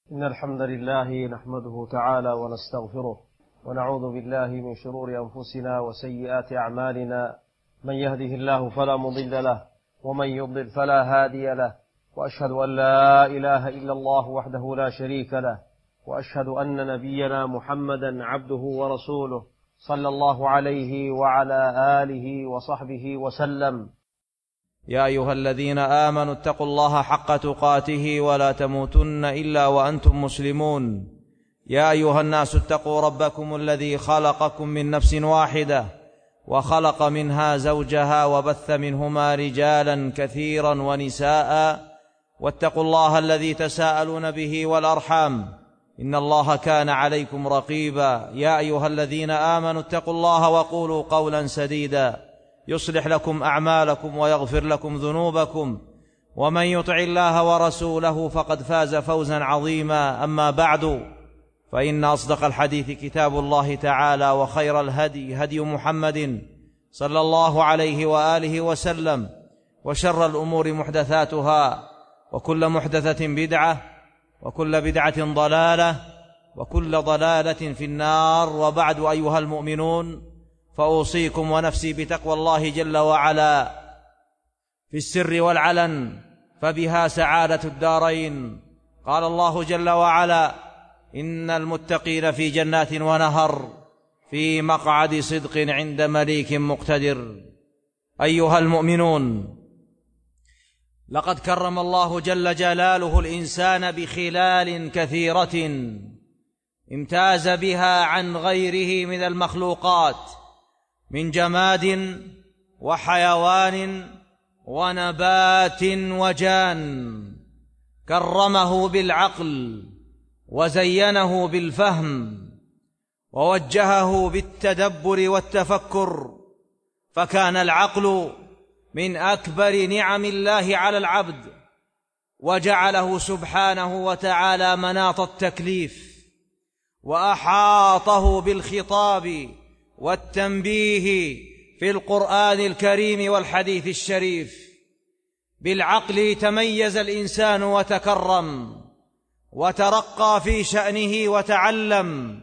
إن الحمد لله نحمده تعالى ونستغفره ونعوذ بالله من شرور أنفسنا وسيئات أعمالنا، من يهده الله فلا مضل له ومن يضلل فلا هادي له، وأشهد أن لا إله إلا الله وحده لا شريك له، وأشهد أن نبينا محمدا عبده ورسوله صلى الله عليه وعلى آله وصحبه وسلم. يا أيها الذين آمنوا اتقوا الله حق تقاته ولا تموتن إلا وأنتم مسلمون. يا أيها الناس اتقوا ربكم الذي خلقكم من نفس واحدة وخلق منها زوجها وبث منهما رجالا كثيرا ونساء، واتقوا الله الذي تساءلون به والأرحام إن الله كان عليكم رقيبا. يا أيها الذين آمنوا اتقوا الله وقولوا قولا سديدا يصلح لكم أعمالكم ويغفر لكم ذنوبكم، ومن يطع الله ورسوله فقد فاز فوزا عظيما. أما بعد، فإن أصدق الحديث كتاب الله تعالى، وخير الهدي هدي محمد صلى الله عليه وآله وسلم، وشر الأمور محدثاتها، وكل محدثة بدعة، وكل بدعة ضلالة، وكل ضلالة في النار. وبعد، أيها المؤمنون، فأوصيكم ونفسي بتقوى الله جل وعلا في السر والعلن، فبها سعادة الدارين. قال الله جل وعلا: إن المتقين في جنات ونهر في مقعد صدق عند مليك مقتدر. أيها المؤمنون، لقد كرم الله جل جلاله الإنسان بخلال كثيرة امتاز بها عن غيره من المخلوقات، من جماد وحيوان ونبات وجان. كرمه بالعقل وزينه بالفهم ووجهه بالتدبر والتفكر، فكان العقل من أكبر نعم الله على العبد، وجعله سبحانه وتعالى مناط التكليف، وأحاطه بالخطاب والتنبيه في القرآن الكريم والحديث الشريف. بالعقل تميز الإنسان وتكرم وترقى في شأنه وتعلم.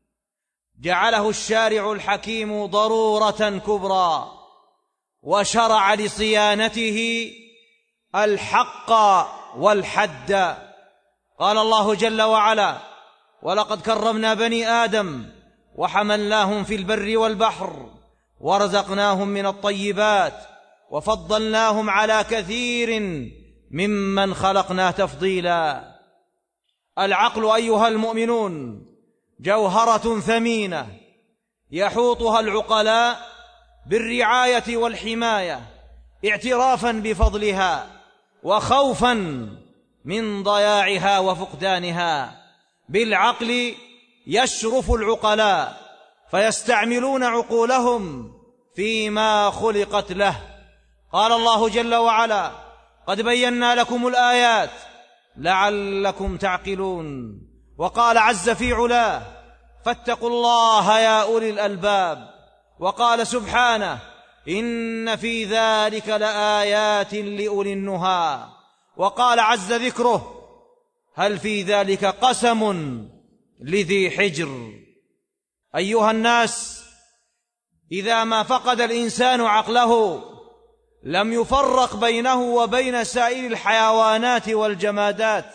جعله الشارع الحكيم ضرورة كبرى، وشرع لصيانته الحق والحد. قال الله جل وعلا: ولقد كرمنا بني آدم وحملناهم في البر والبحر ورزقناهم من الطيبات وفضلناهم على كثير ممن خلقنا تفضيلا. العقل أيها المؤمنون جوهرة ثمينة يحوطها العقلاء بالرعاية والحماية، اعترافا بفضلها وخوفا من ضياعها وفقدانها. بالعقل يشرف العقلاء فيستعملون عقولهم فيما خلقت له. قال الله جل وعلا: قد بينا لكم الآيات لعلكم تعقلون. وقال عز في علاه: فاتقوا الله يا أولي الألباب. وقال سبحانه: إن في ذلك لآيات لأولي النهى. وقال عز ذكره: هل في ذلك قسم لذي حجر. أيها الناس، إذا ما فقد الإنسان عقله لم يفرق بينه وبين سائر الحيوانات والجمادات،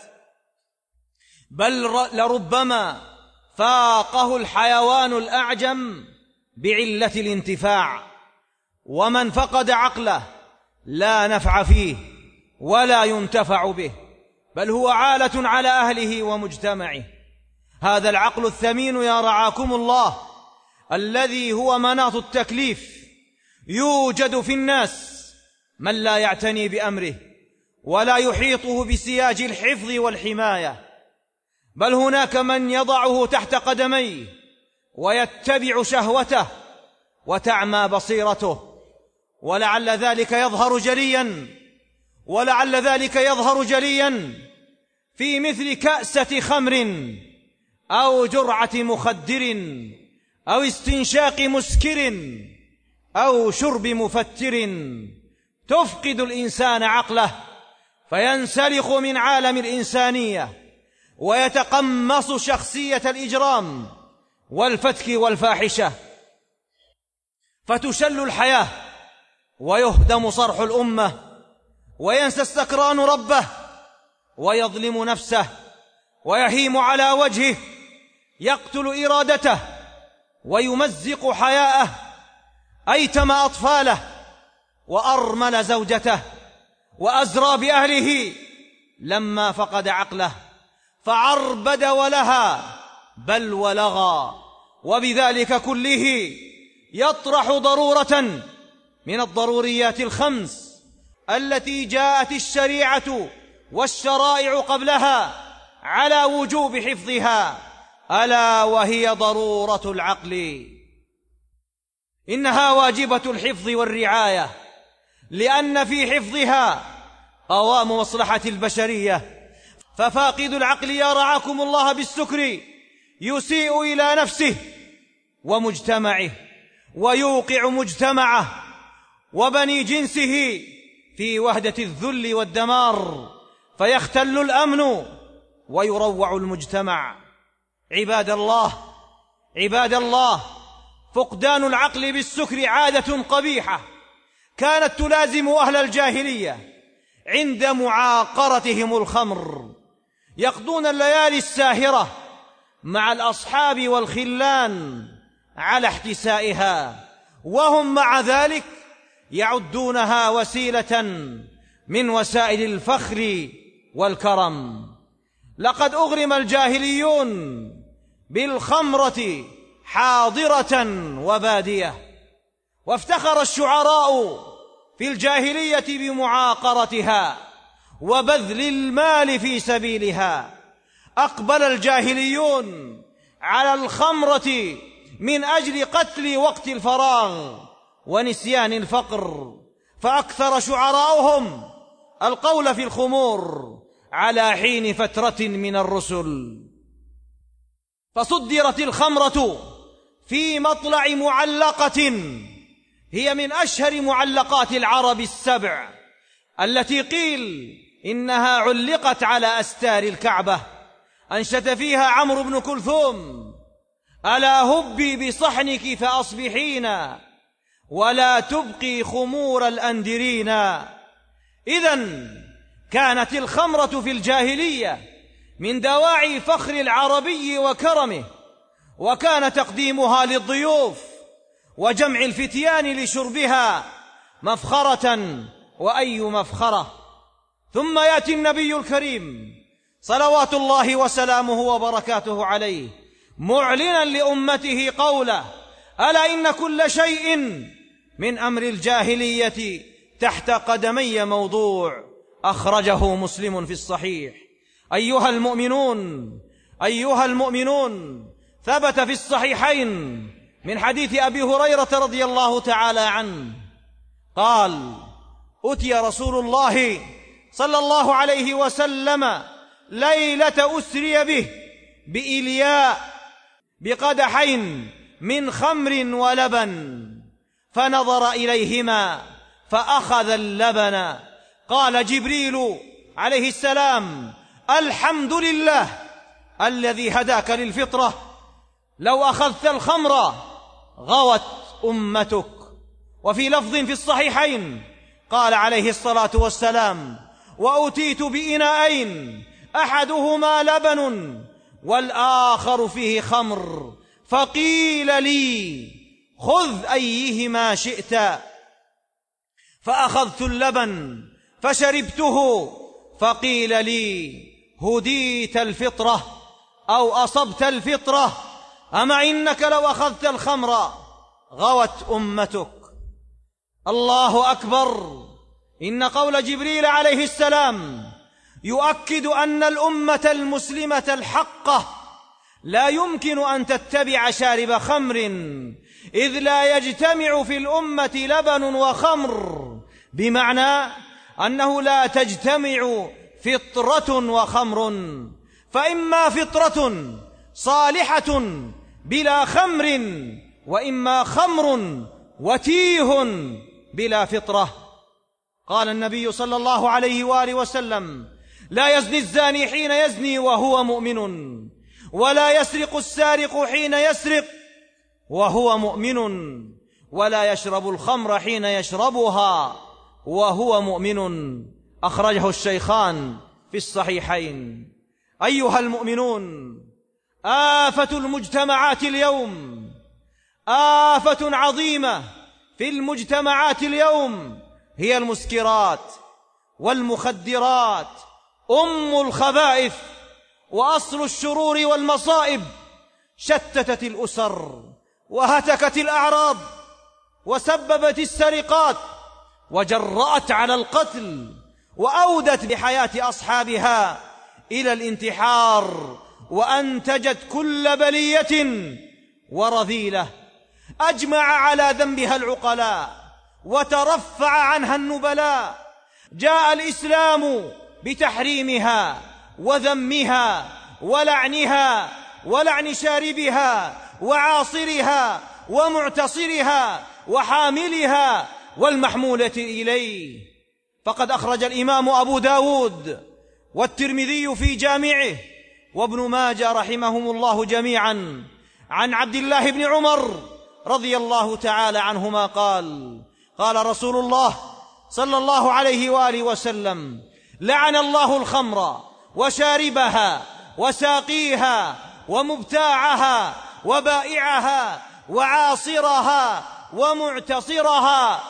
بل لربما فاقه الحيوان الأعجم بعلة الانتفاع. ومن فقد عقله لا نفع فيه ولا ينتفع به، بل هو عالة على أهله ومجتمعه. هذا العقل الثمين يا رعاكم الله، الذي هو مناط التكليف، يوجد في الناس من لا يعتني بأمره ولا يحيطه بسياج الحفظ والحماية، بل هناك من يضعه تحت قدميه ويتبع شهوته وتعمى بصيرته. ولعل ذلك يظهر جليا في مثل كأسة خمر أو جرعة مخدر أو استنشاق مسكر أو شرب مفتر، تفقد الإنسان عقله فينسلخ من عالم الإنسانية ويتقمص شخصية الإجرام والفتك والفاحشة، فتشل الحياة ويهدم صرح الأمة، وينسى السكران ربه ويظلم نفسه ويهيم على وجهه، يقتل إرادته ويمزق حياءه، أيتم أطفاله وأرمل زوجته، وأزرى بأهله لما فقد عقله، فعربد ولها بل ولغى. وبذلك كله يطرح ضرورة من الضروريات الخمس التي جاءت الشريعة والشرائع قبلها على وجوب حفظها، ألا وهي ضرورة العقل. إنها واجبة الحفظ والرعاية، لأن في حفظها قوام مصلحة البشرية، ففاقد العقل يا رعاكم الله بالسكر يسيء إلى نفسه ومجتمعه، ويوقع مجتمعه وبني جنسه في وهدة الذل والدمار، فيختل الأمن ويروع المجتمع. عباد الله، فقدان العقل بالسكر عادة قبيحة كانت تلازم أهل الجاهلية عند معاقرتهم الخمر، يقضون الليالي الساهرة مع الأصحاب والخلان على احتسائها، وهم مع ذلك يعدونها وسيلة من وسائل الفخر والكرم. لقد أغرم الجاهليون بالخمرة حاضرة وبادية، وافتخر الشعراء في الجاهلية بمعاقرتها وبذل المال في سبيلها. أقبل الجاهليون على الخمرة من أجل قتل وقت الفراغ ونسيان الفقر، فأكثر شعراؤهم القول في الخمور على حين فترة من الرسل. فصدرت الخمرة في مطلع معلقة هي من أشهر معلقات العرب السبع، التي قيل إنها علقت على أستار الكعبة. أنشد فيها عمرو بن كلثوم: ألا هبي بصحنك فأصبحينا ولا تبقي خمور الأندرين. إذن كانت الخمرة في الجاهلية من دواعي فخر العربي وكرمه، وكان تقديمها للضيوف وجمع الفتيان لشربها مفخرة، وأي مفخرة. ثم يأتي النبي الكريم صلوات الله وسلامه وبركاته عليه معلنا لأمته قوله: ألا إن كل شيء من أمر الجاهلية تحت قدمي موضوع. أخرجه مسلم في الصحيح. أيها المؤمنون، ثبت في الصحيحين من حديث أبي هريرة رضي الله تعالى عنه قال: أتي رسول الله صلى الله عليه وسلم ليلة أسري به بإلياء بقدحين من خمر ولبن، فنظر إليهما فأخذ اللبن. قال جبريل عليه السلام: الحمد لله الذي هداك للفطرة، لو أخذت الخمر غوت أمتك. وفي لفظ في الصحيحين قال عليه الصلاة والسلام: وأتيت بإناءين أحدهما لبن والآخر فيه خمر، فقيل لي خذ أيهما شئت، فأخذت اللبن فشربته، فقيل لي هديت الفطرة أو أصبت الفطرة، أما إنك لو أخذت الخمر غوت أمتك. الله أكبر. إن قول جبريل عليه السلام يؤكد أن الأمة المسلمة الحقة لا يمكن أن تتبع شارب خمر، إذ لا يجتمع في الأمة لبن وخمر، بمعنى أنه لا تجتمع فطرة وخمر، فإما فطرة صالحة بلا خمر، وإما خمر وتيه بلا فطرة. قال النبي صلى الله عليه وآله وسلم: لا يزني الزاني حين يزني وهو مؤمن، ولا يسرق السارق حين يسرق وهو مؤمن، ولا يشرب الخمر حين يشربها وهو مؤمن. أخرجه الشيخان في الصحيحين. أيها المؤمنون، آفة المجتمعات اليوم، آفة عظيمة في المجتمعات اليوم هي المسكرات والمخدرات، أم الخبائث وأصل الشرور والمصائب. شتتت الأسر وهتكت الأعراض وسببت السرقات وجرأت على القتل وأودت بحياة أصحابها إلى الانتحار، وأنتجت كل بلية ورذيلة. أجمع على ذنبها العقلاء وترفع عنها النبلاء. جاء الإسلام بتحريمها وذمها ولعنها، ولعن شاربها وعاصرها ومعتصرها وحاملها والمحمولة إليه. فقد أخرج الإمام أبو داود والترمذي في جامعه وابن ماجه رحمهم الله جميعا عن عبد الله بن عمر رضي الله تعالى عنهما قال: قال رسول الله صلى الله عليه وآله وسلم: لعن الله الخمر وشاربها وساقيها ومبتاعها وبائعها وعاصرها ومعتصرها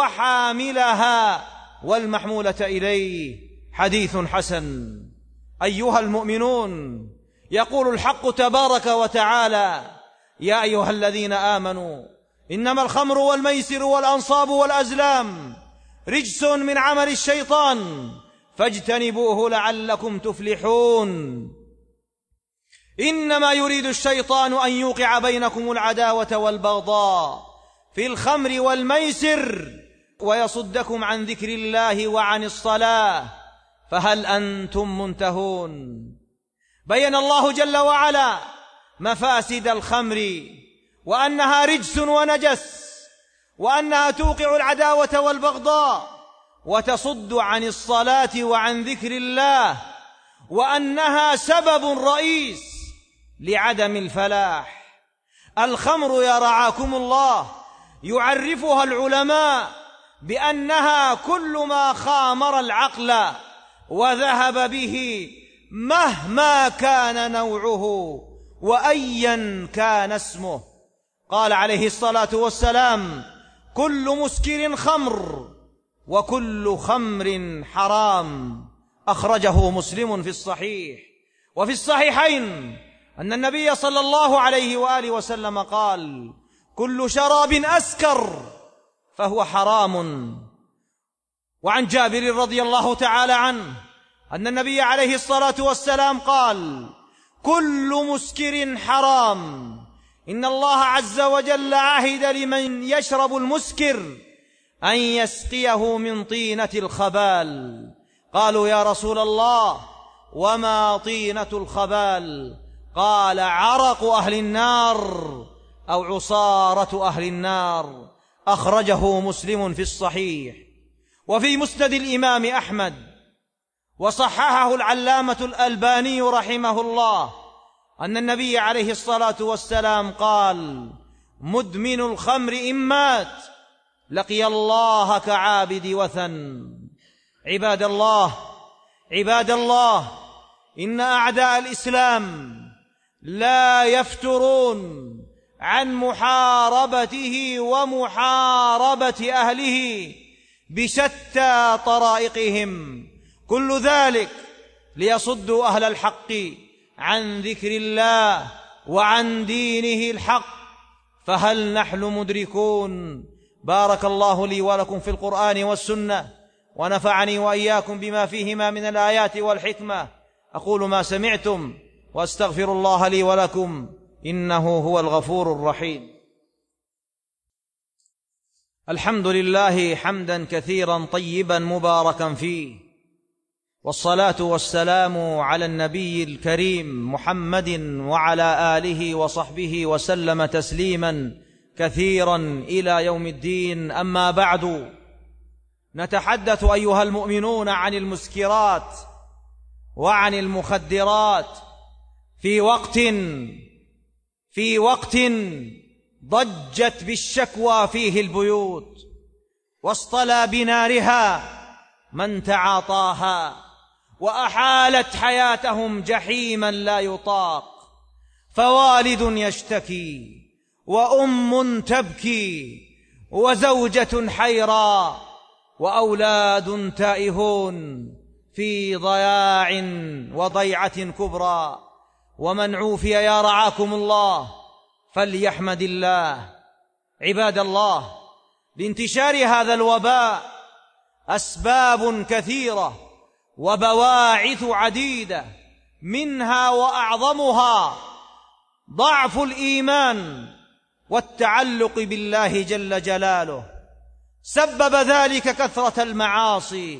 وحاملها والمحمولة إليه. حديث حسن. أيها المؤمنون، يقول الحق تبارك وتعالى: يا أيها الذين آمنوا إنما الخمر والميسر والأنصاب والأزلام رجس من عمل الشيطان فاجتنبوه لعلكم تفلحون. إنما يريد الشيطان أن يوقع بينكم العداوة والبغضاء في الخمر والميسر ويصدكم عن ذكر الله وعن الصلاة فهل أنتم منتهون. بين الله جل وعلا مفاسد الخمر، وأنها رجس ونجس، وأنها توقع العداوة والبغضاء وتصد عن الصلاة وعن ذكر الله، وأنها سبب رئيس لعدم الفلاح. الخمر يا رعاكم الله يعرفها العلماء بأنها كل ما خامر العقل وذهب به مهما كان نوعه وأيا كان اسمه. قال عليه الصلاة والسلام: كل مسكر خمر وكل خمر حرام. أخرجه مسلم في الصحيح. وفي الصحيحين أن النبي صلى الله عليه وآله وسلم قال: كل شراب أسكر فهو حرام. وعن جابر رضي الله تعالى عنه أن النبي عليه الصلاة والسلام قال: كل مسكر حرام. إن الله عز وجل عهد لمن يشرب المسكر أن يسقيه من طينة الخبال. قالوا: يا رسول الله وما طينة الخبال؟ قال: عرق أهل النار أو عصارة أهل النار. أخرجه مسلم في الصحيح. وفي مسند الإمام أحمد وصححه العلامة الألباني رحمه الله أن النبي عليه الصلاة والسلام قال: مدمن الخمر إن مات لقي الله كعابد وثن. عباد الله، إن أعداء الإسلام لا يفترون عن محاربته ومحاربة أهله بشتى طرائقهم، كل ذلك ليصدوا أهل الحق عن ذكر الله وعن دينه الحق. فهل نحن مدركون؟ بارك الله لي ولكم في القرآن والسنة، ونفعني وإياكم بما فيهما من الآيات والحكمة. أقول ما سمعتم وأستغفر الله لي ولكم، إنه هو الغفور الرحيم. الحمد لله حمدا كثيرا طيبا مباركا فيه، والصلاة والسلام على النبي الكريم محمد وعلى آله وصحبه وسلم تسليما كثيرا إلى يوم الدين. أما بعد، نتحدث أيها المؤمنون عن المسكرات وعن المخدرات في وقت ضجت بالشكوى فيه البيوت، واصطلى بنارها من تعاطاها، وأحالت حياتهم جحيما لا يطاق. فوالد يشتكي، وأم تبكي، وزوجة حيرى، وأولاد تائهون في ضياع وضيعة كبرى. ومن عوفي يا رعاكم الله فليحمد الله. عباد الله، لانتشار هذا الوباء أسباب كثيرة وبواعث عديدة، منها وأعظمها ضعف الإيمان والتعلق بالله جل جلاله. سبب ذلك كثرة المعاصي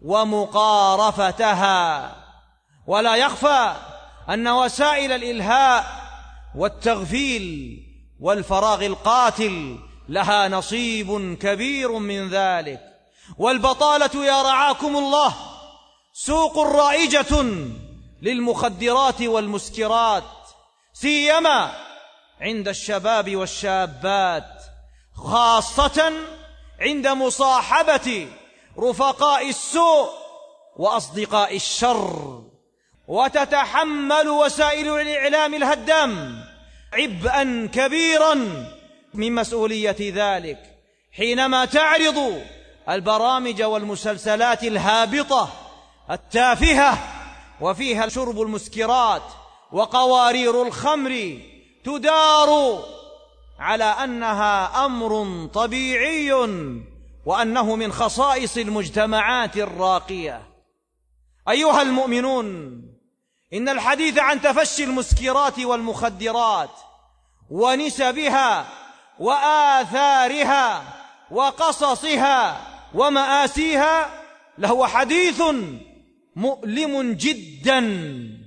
ومقارفتها. ولا يخفى أن وسائل الإلهاء والتغفيل والفراغ القاتل لها نصيب كبير من ذلك. والبطالة يا رعاكم الله سوق رائجة للمخدرات والمسكرات، سيما عند الشباب والشابات، خاصة عند مصاحبة رفقاء السوء وأصدقاء الشر. وتتحمل وسائل الإعلام الهدام عبئا كبيرا من مسؤولية ذلك، حينما تعرض البرامج والمسلسلات الهابطة التافهة وفيها شرب المسكرات وقوارير الخمر، تدار على أنها أمر طبيعي وأنه من خصائص المجتمعات الراقية. أيها المؤمنون، إن الحديث عن تفشي المسكرات والمخدرات ونسبها وآثارها وقصصها ومآسيها لهو حديث مؤلم جدا،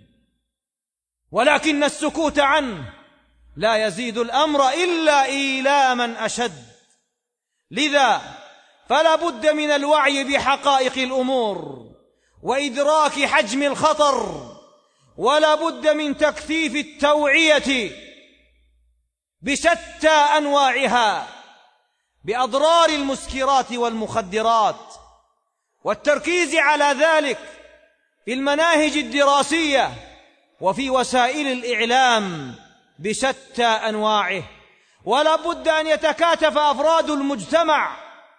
ولكن السكوت عنه لا يزيد الأمر إلا إيلاما أشد. لذا فلا بد من الوعي بحقائق الأمور وإدراك حجم الخطر، ولا بد من تكثيف التوعية بشتى أنواعها بأضرار المسكرات والمخدرات، والتركيز على ذلك في المناهج الدراسية وفي وسائل الإعلام بشتى أنواعه. ولا بد أن يتكاتف أفراد المجتمع،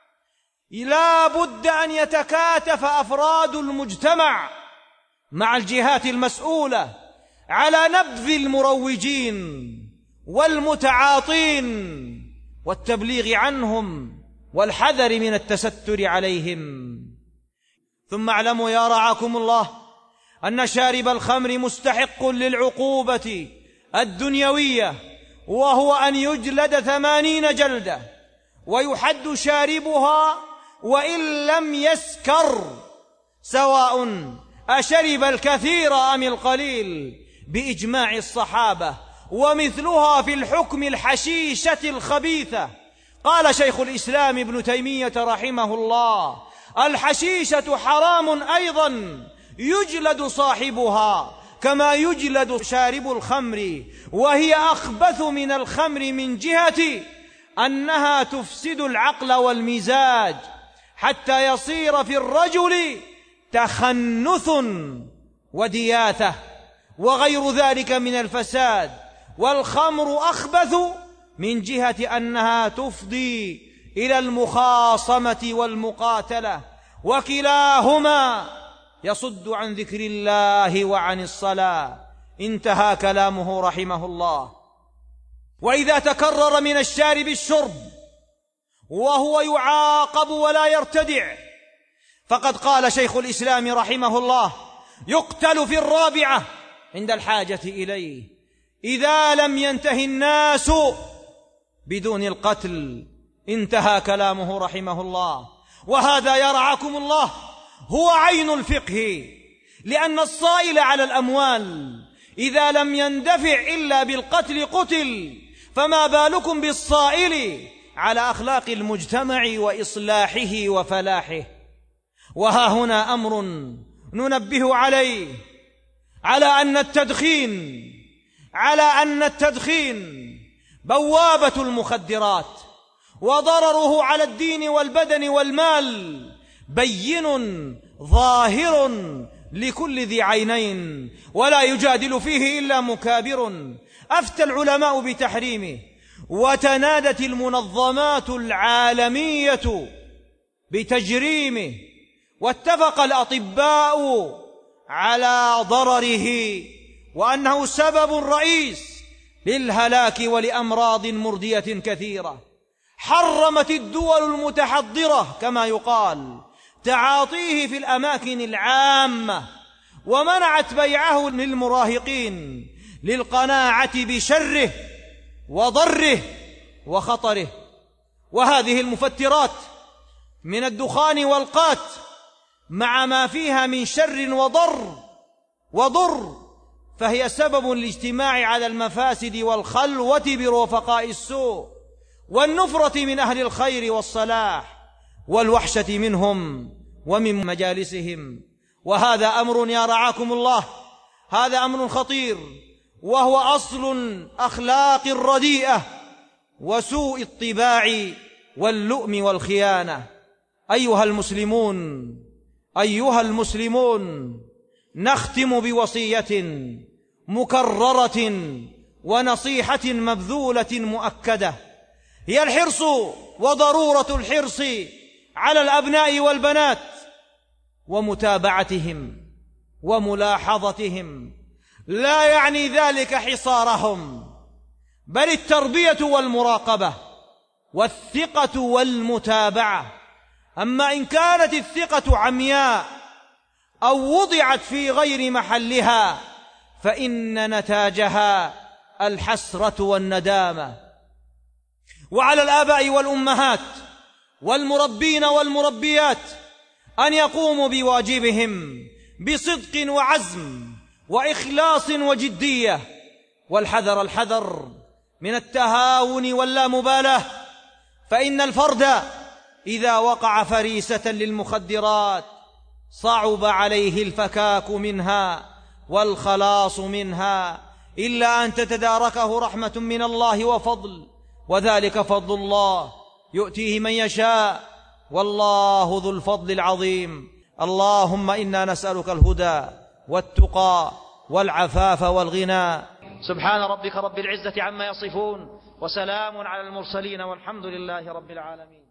لا بد أن يتكاتف أفراد المجتمع مع الجهات المسؤولة على نبذ المروجين والمتعاطين والتبليغ عنهم والحذر من التستر عليهم. ثم اعلموا يا رعاكم الله أن شارب الخمر مستحق للعقوبة الدنيوية، وهو أن يجلد 80 جلدة ويحد شاربها وإن لم يسكر، سواء أشرب الكثير أم القليل، بإجماع الصحابة. ومثلها في الحكم الحشيشة الخبيثة. قال شيخ الإسلام ابن تيمية رحمه الله: الحشيشة حرام أيضا، يجلد صاحبها كما يجلد شارب الخمر، وهي أخبث من الخمر من جهة أنها تفسد العقل والمزاج حتى يصير في الرجل تخنث ودياثة وغير ذلك من الفساد. والخمر أخبث من جهة أنها تفضي إلى المخاصمة والمقاتلة، وكلاهما يصد عن ذكر الله وعن الصلاة. انتهى كلامه رحمه الله. وإذا تكرر من الشارب الشرب وهو يعاقب ولا يرتدع، فقد قال شيخ الإسلام رحمه الله: يقتل في الرابعة عند الحاجة إليه، إذا لم ينتهي الناس بدون القتل. انتهى كلامه رحمه الله. وهذا يرعاكم الله هو عين الفقه، لأن الصائل على الأموال إذا لم يندفع إلا بالقتل قتل، فما بالكم بالصائل على أخلاق المجتمع وإصلاحه وفلاحه. وها هنا أمر ننبه عليه على أن التدخين بوابة المخدرات، وضرره على الدين والبدن والمال بين ظاهر لكل ذي عينين، ولا يجادل فيه إلا مكابر. أفتى العلماء بتحريمه، وتنادت المنظمات العالمية بتجريمه، واتفق الأطباء على ضرره، وأنه سبب رئيس للهلاك ولأمراض مردية كثيرة. حرمت الدول المتحضرة كما يقال تعاطيه في الأماكن العامة، ومنعت بيعه للمراهقين للقناعة بشره وضره وخطره. وهذه المفترات من الدخان والقات مع ما فيها من شر وضر فهي سبب الاجتماع على المفاسد والخلوة برفقاء السوء، والنفرة من أهل الخير والصلاح، والوحشة منهم ومن مجالسهم. وهذا أمر يا رعاكم الله، هذا أمر خطير، وهو أصل أخلاق الرديئة وسوء الطباع واللؤم والخيانة. أيها المسلمون، نختم بوصية مكررة ونصيحة مبذولة مؤكدة، هي الحرص وضرورة الحرص على الأبناء والبنات، ومتابعتهم وملاحظتهم. لا يعني ذلك حصارهم، بل التربية والمراقبة والثقة والمتابعة. أما إن كانت الثقة عمياء أو وضعت في غير محلها فإن نتاجها الحسرة والندامة. وعلى الآباء والأمهات والمربين والمربيات أن يقوموا بواجبهم بصدق وعزم وإخلاص وجدية، والحذر من التهاون واللامبالاة، فإن الفرد إذا وقع فريسة للمخدرات صعب عليه الفكاك منها والخلاص منها، إلا أن تتداركه رحمة من الله وفضل، وذلك فضل الله يؤتيه من يشاء، والله ذو الفضل العظيم. اللهم إنا نسألك الهدى والتقى والعفاف والغنى. سبحان ربك رب العزة عما يصفون، وسلام على المرسلين، والحمد لله رب العالمين.